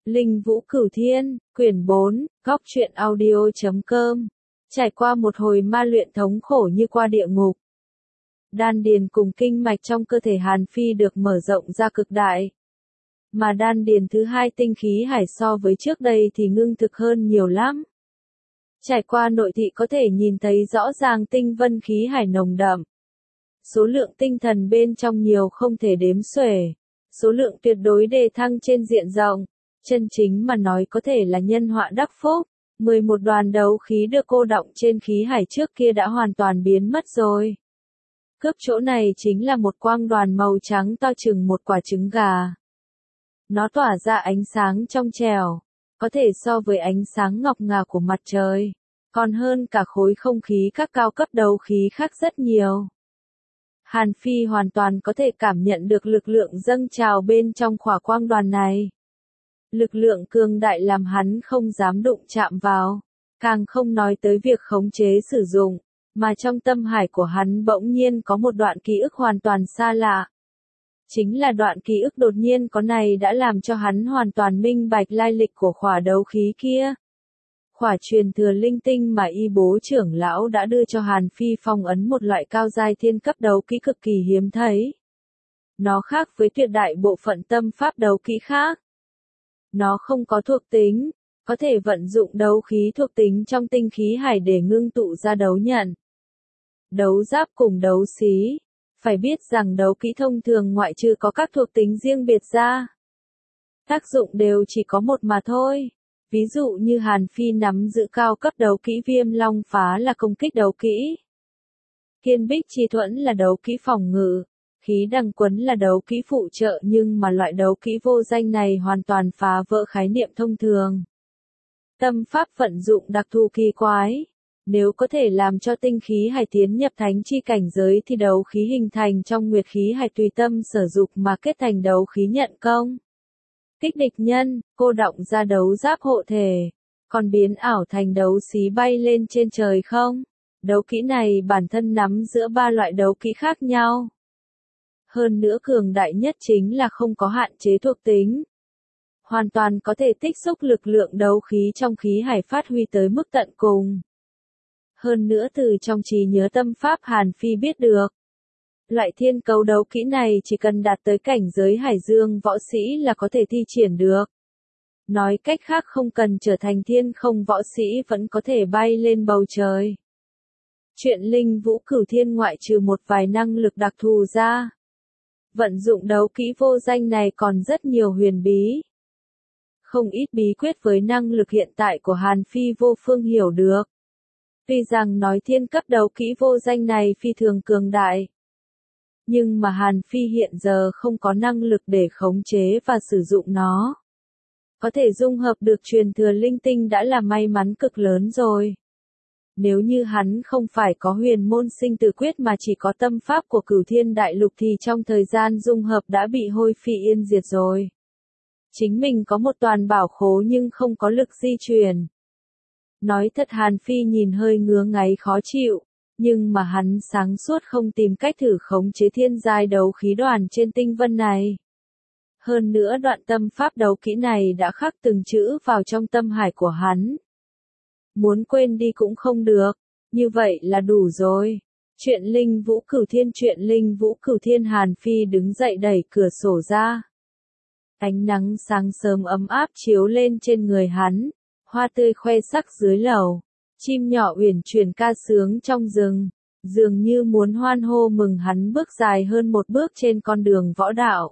Linh Vũ Cửu Thiên, quyển 4, góc truyện audio.com. Trải qua một hồi ma luyện thống khổ như qua địa ngục. Đan điền cùng kinh mạch trong cơ thể Hàn Phi được mở rộng ra cực đại. Mà đan điền thứ hai tinh khí hải so với trước đây thì ngưng thực hơn nhiều lắm. Trải qua nội thị có thể nhìn thấy rõ ràng tinh vân khí hải nồng đậm. Số lượng tinh thần bên trong nhiều không thể đếm xuể. Số lượng tuyệt đối đề thăng trên diện rộng. Chân chính mà nói có thể là nhân họa đắc phúc. 11 đoàn đấu khí được cô đọng trên khí hải trước kia đã hoàn toàn biến mất rồi. Cướp chỗ này chính là một quang đoàn màu trắng to chừng một quả trứng gà. Nó tỏa ra ánh sáng trong trẻo, có thể so với ánh sáng ngọc ngà của mặt trời, còn hơn cả khối không khí các cao cấp đấu khí khác rất nhiều. Hàn Phi hoàn toàn có thể cảm nhận được lực lượng dâng trào bên trong khỏa quang đoàn này. Lực lượng cường đại làm hắn không dám đụng chạm vào, càng không nói tới việc khống chế sử dụng, mà trong tâm hải của hắn bỗng nhiên có một đoạn ký ức hoàn toàn xa lạ. Chính là đoạn ký ức đột nhiên có này đã làm cho hắn hoàn toàn minh bạch lai lịch của khỏa đấu khí kia. Khỏa truyền thừa linh tinh mà y bố trưởng lão đã đưa cho Hàn Phi phong ấn một loại cao giai thiên cấp đấu kỹ cực kỳ hiếm thấy. Nó khác với tuyệt đại bộ phận tâm pháp đấu kỹ khác. Nó không có thuộc tính, có thể vận dụng đấu khí thuộc tính trong tinh khí hải để ngưng tụ ra đấu nhận, đấu giáp cùng đấu xí. Phải biết rằng đấu kỹ thông thường ngoại trừ có các thuộc tính riêng biệt ra, tác dụng đều chỉ có một mà thôi. Ví dụ như Hàn Phi nắm giữ cao cấp đấu kỹ Viêm Long Phá là công kích đấu kỹ, Kiên Bích Chi Thuẫn là đấu kỹ phòng ngự, Khí Đằng Quấn là đấu kỹ phụ trợ, nhưng mà loại đấu kỹ vô danh này hoàn toàn phá vỡ khái niệm thông thường. Tâm pháp vận dụng đặc thù kỳ quái. Nếu có thể làm cho tinh khí hải tiến nhập thánh chi cảnh giới thì đấu khí hình thành trong nguyệt khí hải tùy tâm sở dục mà kết thành đấu khí nhận công. Kích địch nhân, cô đọng ra đấu giáp hộ thể, còn biến ảo thành đấu xí bay lên trên trời không? Đấu kỹ này bản thân nắm giữa ba loại đấu kỹ khác nhau. Hơn nữa cường đại nhất chính là không có hạn chế thuộc tính. Hoàn toàn có thể tích xúc lực lượng đấu khí trong khí hải phát huy tới mức tận cùng. Hơn nữa từ trong trí nhớ tâm pháp Hàn Phi biết được, loại thiên cấu đấu kỹ này chỉ cần đạt tới cảnh giới hải dương võ sĩ là có thể thi triển được. Nói cách khác không cần trở thành thiên không võ sĩ vẫn có thể bay lên bầu trời. Chuyện Linh Vũ Cửu Thiên ngoại trừ một vài năng lực đặc thù ra, vận dụng đấu kỹ vô danh này còn rất nhiều huyền bí. Không ít bí quyết với năng lực hiện tại của Hàn Phi vô phương hiểu được. Tuy rằng nói thiên cấp đấu kỹ vô danh này phi thường cường đại, nhưng mà Hàn Phi hiện giờ không có năng lực để khống chế và sử dụng nó. Có thể dung hợp được truyền thừa linh tinh đã là may mắn cực lớn rồi. Nếu như hắn không phải có huyền môn sinh tử quyết mà chỉ có tâm pháp của Cửu Thiên Đại Lục thì trong thời gian dung hợp đã bị hôi phi yên diệt rồi. Chính mình có một toàn bảo khố nhưng không có lực di chuyển. Nói thật Hàn Phi nhìn hơi ngứa ngáy khó chịu, nhưng mà hắn sáng suốt không tìm cách thử khống chế thiên giai đấu khí đoàn trên tinh vân này. Hơn nữa đoạn tâm pháp đấu kỹ này đã khắc từng chữ vào trong tâm hải của hắn. Muốn quên đi cũng không được, như vậy là đủ rồi. Chuyện Linh Vũ Cửu Thiên. Chuyện Linh Vũ Cửu Thiên. Hàn Phi đứng dậy đẩy cửa sổ ra. Ánh nắng sáng sớm ấm áp chiếu lên trên người hắn. Hoa tươi khoe sắc dưới lầu, chim nhỏ uyển chuyển ca sướng trong rừng, dường như muốn hoan hô mừng hắn bước dài hơn một bước trên con đường võ đạo.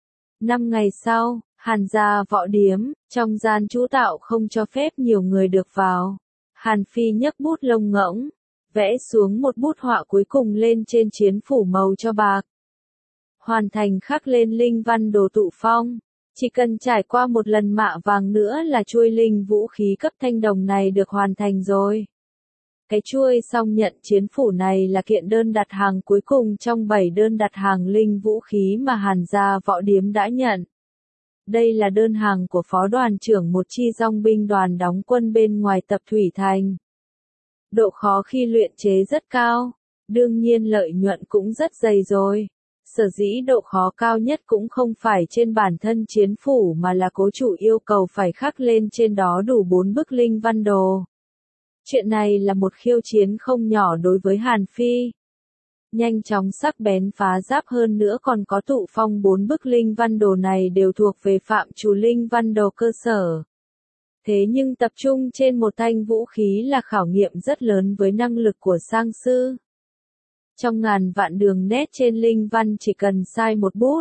5 ngày sau, Hàn gia võ điếm, trong gian chú tạo không cho phép nhiều người được vào. Hàn Phi nhấc bút lông ngỗng, vẽ xuống một bút họa cuối cùng lên trên chiến phủ màu cho bạc. Hoàn thành khắc lên linh văn đồ tụ phong. Chỉ cần trải qua một lần mạ vàng nữa là chuôi linh vũ khí cấp thanh đồng này được hoàn thành rồi. Cái chuôi song nhận chiến phủ này là kiện đơn đặt hàng cuối cùng trong 7 đơn đặt hàng linh vũ khí mà Hàn gia võ điếm đã nhận. Đây là đơn hàng của phó đoàn trưởng một chi dòng binh đoàn đóng quân bên ngoài tập Thủy Thành. Độ khó khi luyện chế rất cao, đương nhiên lợi nhuận cũng rất dày rồi. Sở dĩ độ khó cao nhất cũng không phải trên bản thân chiến phủ mà là cố chủ yêu cầu phải khắc lên trên đó đủ 4 bức linh văn đồ. Chuyện này là một khiêu chiến không nhỏ đối với Hàn Phi. Nhanh chóng sắc bén phá giáp hơn nữa còn có tụ phong 4 bức linh văn đồ này đều thuộc về phạm trù linh văn đồ cơ sở. Thế nhưng tập trung trên một thanh vũ khí là khảo nghiệm rất lớn với năng lực của sang sư. Trong ngàn vạn đường nét trên linh văn chỉ cần sai một bút,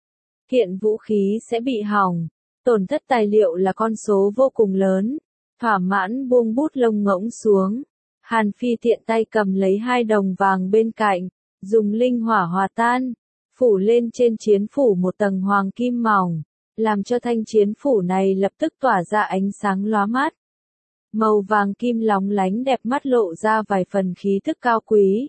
kiện vũ khí sẽ bị hỏng, tổn thất tài liệu là con số vô cùng lớn. Thỏa mãn buông bút lông ngỗng xuống, Hàn Phi tiện tay cầm lấy 2 đồng vàng bên cạnh, dùng linh hỏa hòa tan, phủ lên trên chiến phủ một tầng hoàng kim mỏng, làm cho thanh chiến phủ này lập tức tỏa ra ánh sáng lóa mắt. Màu vàng kim lóng lánh đẹp mắt lộ ra vài phần khí thức cao quý.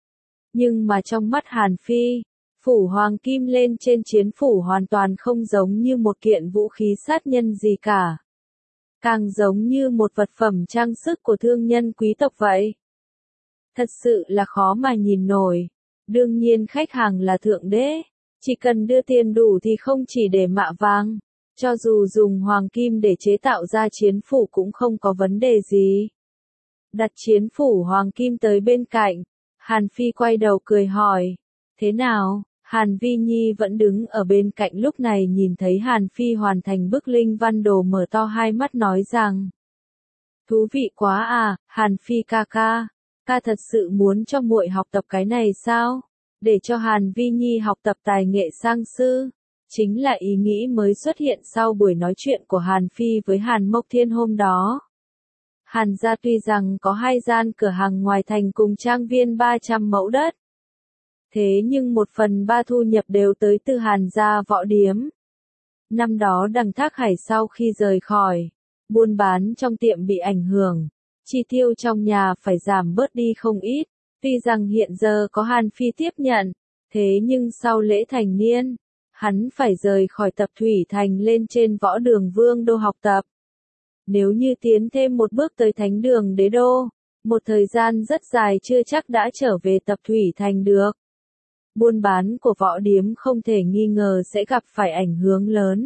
Nhưng mà trong mắt Hàn Phi, phủ hoàng kim lên trên chiến phủ hoàn toàn không giống như một kiện vũ khí sát nhân gì cả. Càng giống như một vật phẩm trang sức của thương nhân quý tộc vậy. Thật sự là khó mà nhìn nổi. Đương nhiên khách hàng là thượng đế, chỉ cần đưa tiền đủ thì không chỉ để mạ vàng, cho dù dùng hoàng kim để chế tạo ra chiến phủ cũng không có vấn đề gì. Đặt chiến phủ hoàng kim tới bên cạnh, Hàn Phi quay đầu cười hỏi, thế nào? Hàn Vi Nhi vẫn đứng ở bên cạnh lúc này nhìn thấy Hàn Phi hoàn thành bức linh văn đồ mở to hai mắt nói rằng, thú vị quá à, Hàn Phi ca ca, ca thật sự muốn cho muội học tập cái này sao? Để cho Hàn Vi Nhi học tập tài nghệ sang sư, chính là ý nghĩ mới xuất hiện sau buổi nói chuyện của Hàn Phi với Hàn Mộc Thiên hôm đó. Hàn gia tuy rằng có 2 gian cửa hàng ngoài thành cùng trang viên 300 mẫu đất. Thế nhưng 1/3 thu nhập đều tới từ Hàn gia võ điếm. Năm đó Đằng Thác Hải sau khi rời khỏi, buôn bán trong tiệm bị ảnh hưởng, chi tiêu trong nhà phải giảm bớt đi không ít. Tuy rằng hiện giờ có Hàn Phi tiếp nhận, thế nhưng sau lễ thành niên, hắn phải rời khỏi Tập Thủy Thành lên trên võ đường Vương Đô học tập. Nếu như tiến thêm một bước tới Thánh đường Đế Đô, một thời gian rất dài chưa chắc đã trở về Tập Thủy Thành được. Buôn bán của võ điếm không thể nghi ngờ sẽ gặp phải ảnh hưởng lớn.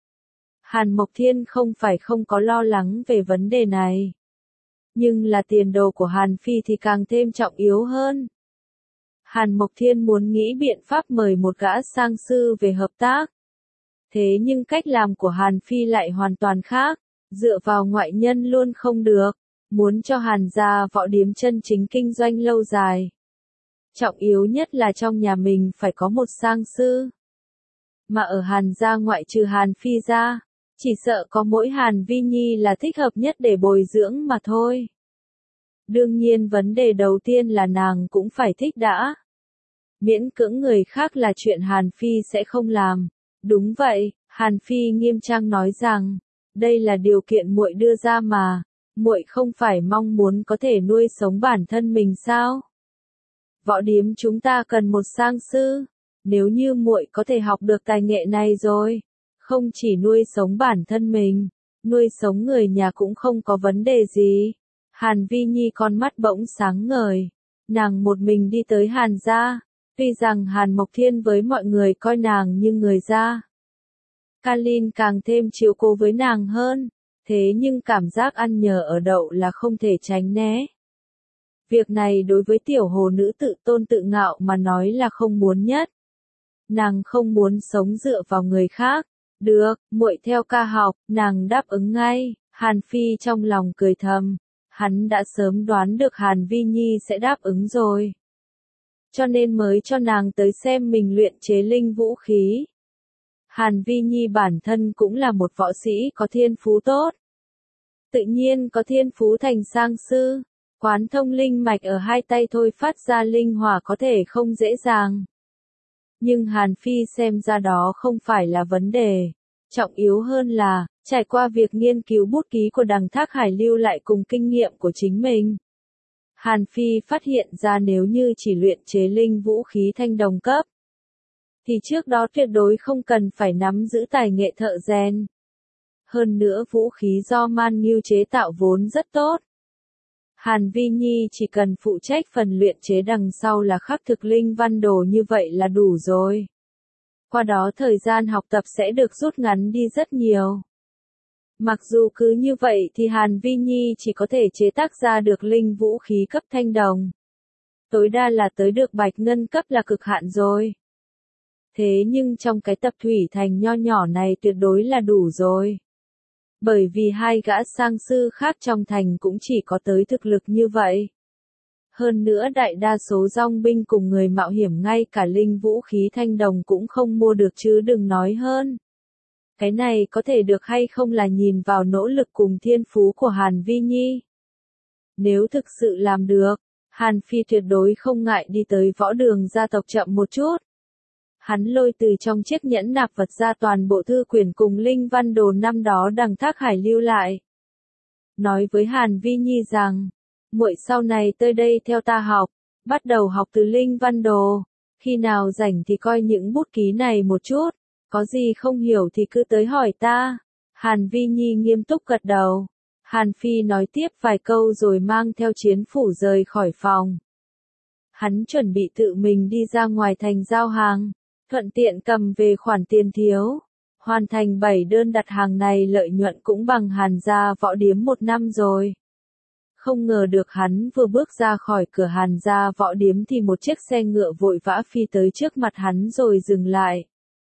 Hàn Mộc Thiên không phải không có lo lắng về vấn đề này. Nhưng là tiền đồ của Hàn Phi thì càng thêm trọng yếu hơn. Hàn Mộc Thiên muốn nghĩ biện pháp mời một gã sang sư về hợp tác. Thế nhưng cách làm của Hàn Phi lại hoàn toàn khác, dựa vào ngoại nhân luôn không được, muốn cho Hàn gia võ điếm chân chính kinh doanh lâu dài. Trọng yếu nhất là trong nhà mình phải có một sang sư. Mà ở Hàn gia ngoại trừ Hàn Phi ra, chỉ sợ có mỗi Hàn Vi Nhi là thích hợp nhất để bồi dưỡng mà thôi. Đương nhiên vấn đề đầu tiên là nàng cũng phải thích đã. Miễn cưỡng người khác là chuyện Hàn Phi sẽ không làm. Đúng vậy, Hàn Phi nghiêm trang nói rằng, đây là điều kiện muội đưa ra mà, muội không phải mong muốn có thể nuôi sống bản thân mình sao? Võ điếm chúng ta cần một sang sư, nếu như muội có thể học được tài nghệ này rồi, không chỉ nuôi sống bản thân mình, nuôi sống người nhà cũng không có vấn đề gì. Hàn Vi Nhi con mắt bỗng sáng ngời, nàng một mình đi tới Hàn gia, tuy rằng Hàn Mộc Thiên với mọi người coi nàng như người gia. Kalin càng thêm chiếu cố với nàng hơn, thế nhưng cảm giác ăn nhờ ở đậu là không thể tránh né. Việc này đối với tiểu hồ nữ tự tôn tự ngạo mà nói là không muốn nhất. Nàng không muốn sống dựa vào người khác. Được, muội theo ca học, nàng đáp ứng ngay. Hàn Phi trong lòng cười thầm. Hắn đã sớm đoán được Hàn Vi Nhi sẽ đáp ứng rồi. Cho nên mới cho nàng tới xem mình luyện chế linh vũ khí. Hàn Vi Nhi bản thân cũng là một võ sĩ có thiên phú tốt. Tự nhiên có thiên phú thành sang sư. Quán thông linh mạch ở 2 tay thôi phát ra linh hỏa có thể không dễ dàng. Nhưng Hàn Phi xem ra đó không phải là vấn đề. Trọng yếu hơn là, trải qua việc nghiên cứu bút ký của Đằng Thác Hải lưu lại cùng kinh nghiệm của chính mình. Hàn Phi phát hiện ra nếu như chỉ luyện chế linh vũ khí thanh đồng cấp, thì trước đó tuyệt đối không cần phải nắm giữ tài nghệ thợ rèn. Hơn nữa vũ khí do Man Nghiêu chế tạo vốn rất tốt. Hàn Vi Nhi chỉ cần phụ trách phần luyện chế đằng sau là khắc thực linh văn đồ như vậy là đủ rồi. Qua đó thời gian học tập sẽ được rút ngắn đi rất nhiều. Mặc dù cứ như vậy thì Hàn Vi Nhi chỉ có thể chế tác ra được linh vũ khí cấp thanh đồng. Tối đa là tới được bạch ngân cấp là cực hạn rồi. Thế nhưng trong cái tập thủy thành nho nhỏ này tuyệt đối là đủ rồi. Bởi vì hai gã sang sư khác trong thành cũng chỉ có tới thực lực như vậy. Hơn nữa đại đa số dòng binh cùng người mạo hiểm ngay cả linh vũ khí thanh đồng cũng không mua được chứ đừng nói hơn. Cái này có thể được hay không là nhìn vào nỗ lực cùng thiên phú của Hàn Vi Nhi. Nếu thực sự làm được, Hàn Phi tuyệt đối không ngại đi tới võ đường gia tộc chậm một chút. Hắn lôi từ trong chiếc nhẫn nạp vật ra toàn bộ thư quyển cùng linh văn đồ năm đó đằng Thác Hải lưu lại. Nói với Hàn Vi Nhi rằng, muội sau này tới đây theo ta học, bắt đầu học từ linh văn đồ, khi nào rảnh thì coi những bút ký này một chút, có gì không hiểu thì cứ tới hỏi ta. Hàn Vi Nhi nghiêm túc gật đầu. Hàn Phi nói tiếp vài câu rồi mang theo chiến phủ rời khỏi phòng. Hắn chuẩn bị tự mình đi ra ngoài thành giao hàng, thuận tiện cầm về khoản tiền thiếu. Hoàn thành 7 đơn đặt hàng này lợi nhuận cũng bằng Hàn gia võ điếm 1 năm rồi. Không ngờ được hắn vừa bước ra khỏi cửa Hàn gia võ điếm thì một chiếc xe ngựa vội vã phi tới trước mặt hắn rồi dừng lại.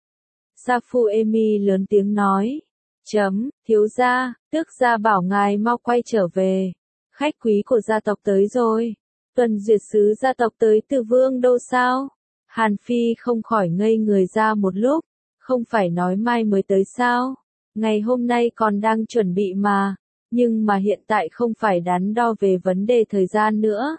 Sa Phu Emi lớn tiếng nói. Thiếu gia, tước gia bảo ngài mau quay trở về. Khách quý của gia tộc tới rồi. Tuần duyệt sứ gia tộc tới từ Vương Đô sao? Hàn Phi không khỏi ngây người ra một lúc. Không phải nói mai mới tới sao? Ngày hôm nay còn đang chuẩn bị mà. Nhưng mà hiện tại không phải đắn đo về vấn đề thời gian nữa.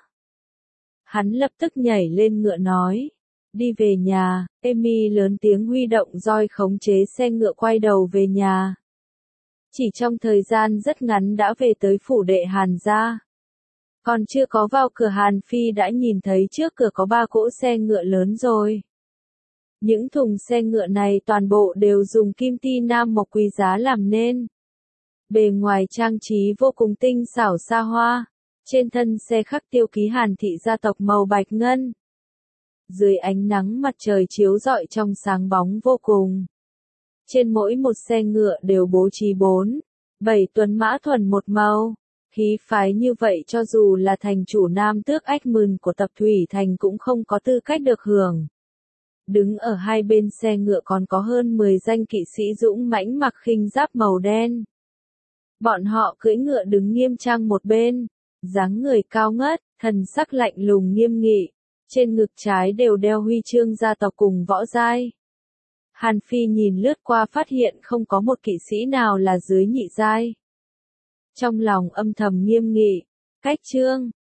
Hắn lập tức nhảy lên ngựa nói. Đi về nhà, Emi lớn tiếng huy động roi khống chế xe ngựa quay đầu về nhà. Chỉ trong thời gian rất ngắn đã về tới phủ đệ Hàn gia. Còn chưa có vào cửa Hàn Phi đã nhìn thấy trước cửa có 3 cỗ xe ngựa lớn rồi. Những thùng xe ngựa này toàn bộ đều dùng kim ti nam mộc quý giá làm nên. Bề ngoài trang trí vô cùng tinh xảo xa hoa. Trên thân xe khắc tiêu ký Hàn thị gia tộc màu bạch ngân. Dưới ánh nắng mặt trời chiếu rọi trong sáng bóng vô cùng. Trên mỗi một xe ngựa đều bố trí 4, 7 tuấn mã thuần một màu. Khí phái như vậy cho dù là thành chủ Nam Tước Ách Mừng của tập thủy thành cũng không có tư cách được hưởng. Đứng ở hai bên xe ngựa còn có hơn 10 danh kỵ sĩ dũng mãnh mặc khinh giáp màu đen. Bọn họ cưỡi ngựa đứng nghiêm trang một bên, dáng người cao ngất, thần sắc lạnh lùng nghiêm nghị, trên ngực trái đều đeo huy chương gia tộc cùng võ giai. Hàn Phi nhìn lướt qua phát hiện không có một kỵ sĩ nào là dưới nhị giai. Trong lòng âm thầm nghiêm nghị, cách trương,